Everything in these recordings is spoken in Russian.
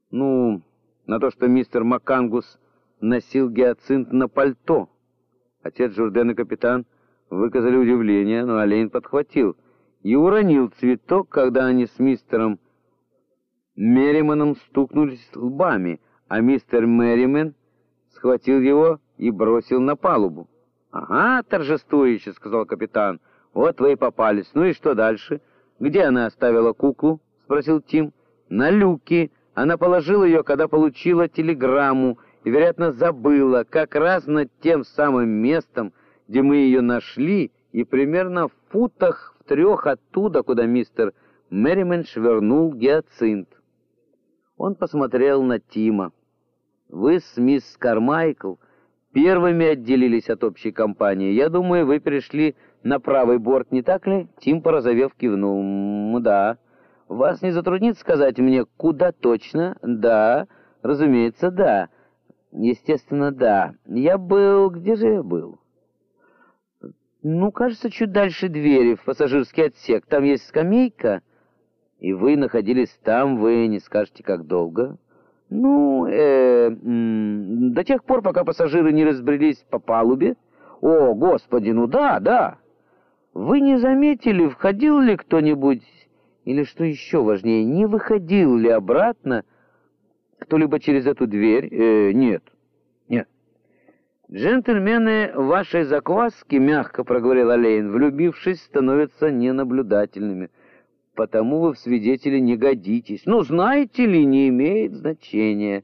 Ну, на то, что мистер МакКангус носил гиацинт на пальто. Отец Журден и капитан выказали удивление, но олень подхватил и уронил цветок, когда они с мистером Мерриманом стукнулись лбами, а мистер Мерриман схватил его и бросил на палубу. «Ага, торжествующе», — сказал капитан, — «вот вы и попались. Ну и что дальше? Где она оставила куклу?» — спросил Тим. «На люке. Она положила ее, когда получила телеграмму, и, вероятно, забыла, как раз над тем самым местом, где мы ее нашли, и примерно в футах в 3 оттуда, куда мистер Мерриман швырнул гиацинт». Он посмотрел на Тима. «Вы с мисс Кармайкл первыми отделились от общей компании. Я думаю, вы перешли на правый борт, не так ли?» Тим, порозовев, кивнул. «Да. Вас не затруднит сказать мне, куда точно?» «Да. Разумеется, да. Естественно, да. Я был... Где же я был?» «Ну, кажется, чуть дальше двери, в пассажирский отсек. Там есть скамейка». «И вы находились там, вы не скажете, как долго?» «Ну, до тех пор, пока пассажиры не разбрелись по палубе». «О, Господи, ну да, да!» «Вы не заметили, входил ли кто-нибудь, или, что еще важнее, не выходил ли обратно кто-либо через эту дверь?» «Нет, нет». «Джентльмены вашей закваски, — мягко проговорил Олейн, — влюбившись, становятся ненаблюдательными. Потому вы в свидетели не годитесь. Ну, знаете ли, не имеет значения.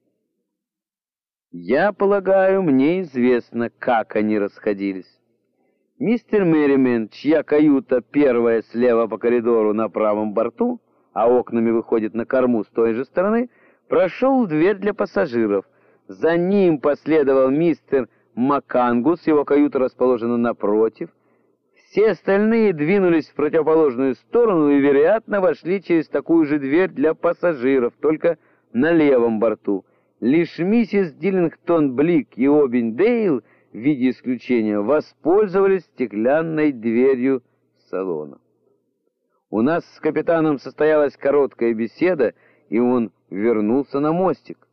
Я полагаю, мне известно, как они расходились. Мистер Мерриман, чья каюта первая слева по коридору на правом борту, а окнами выходит на корму с той же стороны, прошел в дверь для пассажиров. За ним последовал мистер МакКангус, его каюта расположена напротив. Все остальные двинулись в противоположную сторону и, вероятно, вошли через такую же дверь для пассажиров, только на левом борту. Лишь миссис Диллингтон Блик и Обень Дейл, в виде исключения, воспользовались стеклянной дверью салона. У нас с капитаном состоялась короткая беседа, и он вернулся на мостик.